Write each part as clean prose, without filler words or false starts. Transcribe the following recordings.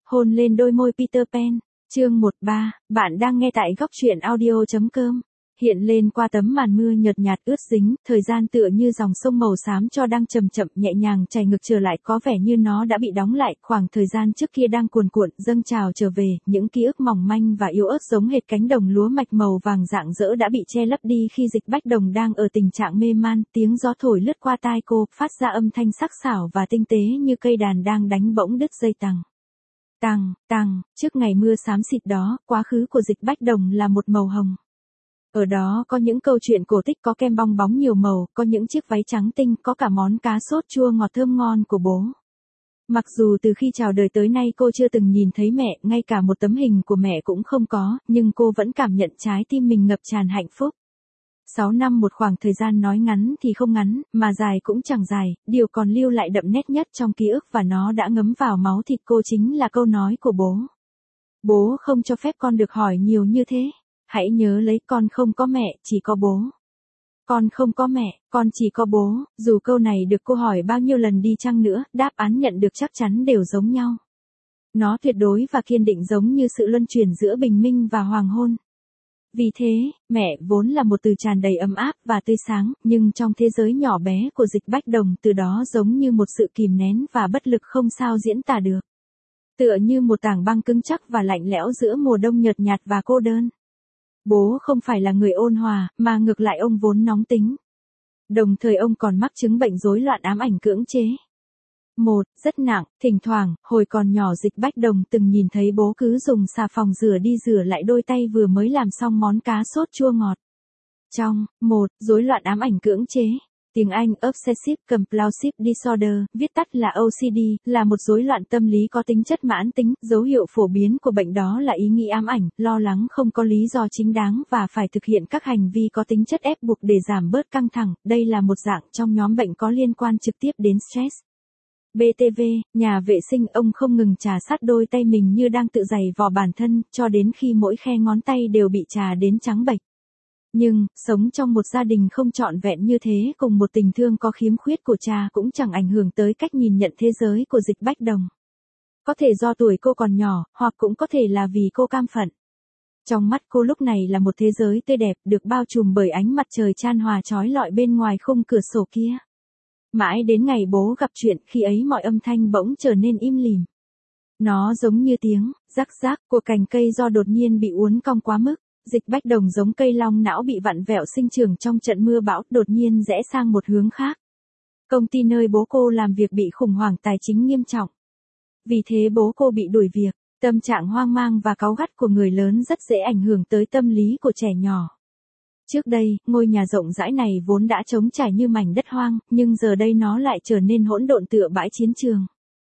Hôn lên đôi môi Peter Pan. Chương 13, bạn đang nghe tại góc truyện audio.com. Hiện lên qua tấm màn mưa nhợt nhạt ướt dính, thời gian tựa như dòng sông màu xám cho đang chậm chậm nhẹ nhàng chảy ngược trở lại, có vẻ như nó đã bị đóng lại, khoảng thời gian trước kia đang cuồn cuộn dâng trào trở về, những ký ức mỏng manh và yếu ớt giống hệt cánh đồng lúa mạch màu vàng rạng rỡ đã bị che lấp đi khi Dịch Bách Đồng đang ở tình trạng mê man, tiếng gió thổi lướt qua tai cô, phát ra âm thanh sắc sảo và tinh tế như cây đàn đang đánh bỗng đứt dây tằng. Tằng, trước ngày mưa xám xịt đó, quá khứ của Dịch Bách Đồng là một màu hồng. Ở đó có những câu chuyện cổ tích, có kem bong bóng nhiều màu, có những chiếc váy trắng tinh, có cả món cá sốt chua ngọt thơm ngon của bố. Mặc dù từ khi chào đời tới nay cô chưa từng nhìn thấy mẹ, ngay cả một tấm hình của mẹ cũng không có, nhưng cô vẫn cảm nhận trái tim mình ngập tràn hạnh phúc. 6 năm một khoảng thời gian nói ngắn thì không ngắn, mà dài cũng chẳng dài, điều còn lưu lại đậm nét nhất trong ký ức và nó đã ngấm vào máu thịt cô chính là câu nói của bố. Bố không cho phép con được hỏi nhiều như thế. Hãy nhớ lấy, con không có mẹ, chỉ có bố. Con không có mẹ, con chỉ có bố. Dù câu này được cô hỏi bao nhiêu lần đi chăng nữa, đáp án nhận được chắc chắn đều giống nhau. Nó tuyệt đối và kiên định, giống như sự luân chuyển giữa bình minh và hoàng hôn. Vì thế, mẹ vốn là một từ tràn đầy ấm áp và tươi sáng, nhưng trong thế giới nhỏ bé của Dịch Bách Đồng, từ đó giống như một sự kìm nén và bất lực không sao diễn tả được. Tựa như một tảng băng cứng chắc và lạnh lẽo giữa mùa đông nhợt nhạt và cô đơn. Bố không phải là người ôn hòa, mà ngược lại ông vốn nóng tính. Đồng thời ông còn mắc chứng bệnh rối loạn ám ảnh cưỡng chế. Rất nặng, thỉnh thoảng, hồi còn nhỏ Dịch Bách Đồng từng nhìn thấy bố cứ dùng xà phòng rửa đi rửa lại đôi tay vừa mới làm xong món cá sốt chua ngọt. Trong rối loạn ám ảnh cưỡng chế, tiếng Anh Obsessive Compulsive Disorder, viết tắt là OCD, là một rối loạn tâm lý có tính chất mãn tính. Dấu hiệu phổ biến của bệnh đó là ý nghĩ ám ảnh, lo lắng không có lý do chính đáng và phải thực hiện các hành vi có tính chất ép buộc để giảm bớt căng thẳng. Đây là một dạng trong nhóm bệnh có liên quan trực tiếp đến stress. BTV, nhà vệ sinh, ông không ngừng trà sát đôi tay mình như đang tự giày vò bản thân, cho đến khi mỗi khe ngón tay đều bị trà đến trắng bệch. Nhưng, sống trong một gia đình không trọn vẹn như thế, cùng một tình thương có khiếm khuyết của cha, cũng chẳng ảnh hưởng tới cách nhìn nhận thế giới của Dịch Bách Đồng. Có thể do tuổi cô còn nhỏ, hoặc cũng có thể là vì cô cam phận. Trong mắt cô lúc này là một thế giới tươi đẹp, được bao trùm bởi ánh mặt trời chan hòa chói lọi bên ngoài khung cửa sổ kia. Mãi đến ngày bố gặp chuyện, khi ấy mọi âm thanh bỗng trở nên im lìm. Nó giống như tiếng rắc rác của cành cây do đột nhiên bị uốn cong quá mức. Dịch Bách Đồng giống cây long não bị vặn vẹo sinh trưởng trong trận mưa bão, đột nhiên rẽ sang một hướng khác. Công ty nơi bố cô làm việc bị khủng hoảng tài chính nghiêm trọng. Vì thế bố cô bị đuổi việc. Tâm trạng hoang mang và cáu gắt của người lớn rất dễ ảnh hưởng tới tâm lý của trẻ nhỏ. Trước đây, ngôi nhà rộng rãi này vốn đã trống trải như mảnh đất hoang, nhưng giờ đây nó lại trở nên hỗn độn tựa bãi chiến trường.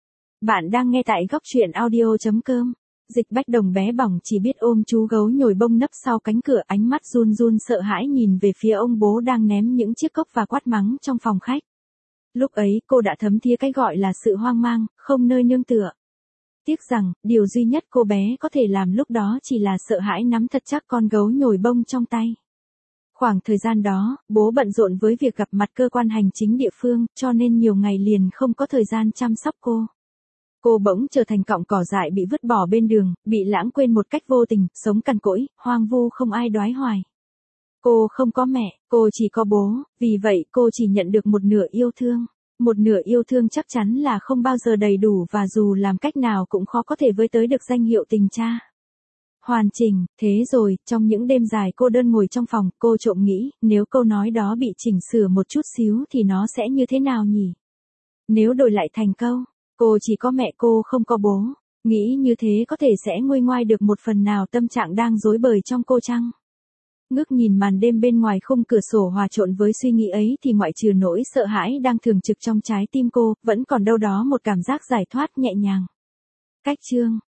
Bạn đang nghe tại góc truyện audio.com. Dịch Bách Đồng bé bỏng chỉ biết ôm chú gấu nhồi bông nấp sau cánh cửa, ánh mắt run run sợ hãi nhìn về phía ông bố đang ném những chiếc cốc và quát mắng trong phòng khách. Lúc ấy cô đã thấm thía cái gọi là sự hoang mang, không nơi nương tựa. Tiếc rằng, điều duy nhất cô bé có thể làm lúc đó chỉ là sợ hãi nắm thật chắc con gấu nhồi bông trong tay. Khoảng thời gian đó, bố bận rộn với việc gặp mặt cơ quan hành chính địa phương, cho nên nhiều ngày liền không có thời gian chăm sóc cô. Cô bỗng trở thành cọng cỏ dại bị vứt bỏ bên đường, bị lãng quên một cách vô tình, sống cằn cỗi, hoang vu không ai đoái hoài. Cô không có mẹ, cô chỉ có bố, vì vậy cô chỉ nhận được một nửa yêu thương. Một nửa yêu thương chắc chắn là không bao giờ đầy đủ và dù làm cách nào cũng khó có thể với tới được danh hiệu tình cha. Hoàn chỉnh, thế rồi, trong những đêm dài cô đơn ngồi trong phòng, cô trộm nghĩ, nếu câu nói đó bị chỉnh sửa một chút xíu thì nó sẽ như thế nào nhỉ? Nếu đổi lại thành câu, cô chỉ có mẹ, cô không có bố, nghĩ như thế có thể sẽ nguôi ngoai được một phần nào tâm trạng đang rối bời trong cô chăng? Ngước nhìn màn đêm bên ngoài khung cửa sổ hòa trộn với suy nghĩ ấy thì ngoại trừ nỗi sợ hãi đang thường trực trong trái tim cô, vẫn còn đâu đó một cảm giác giải thoát nhẹ nhàng. Cách chương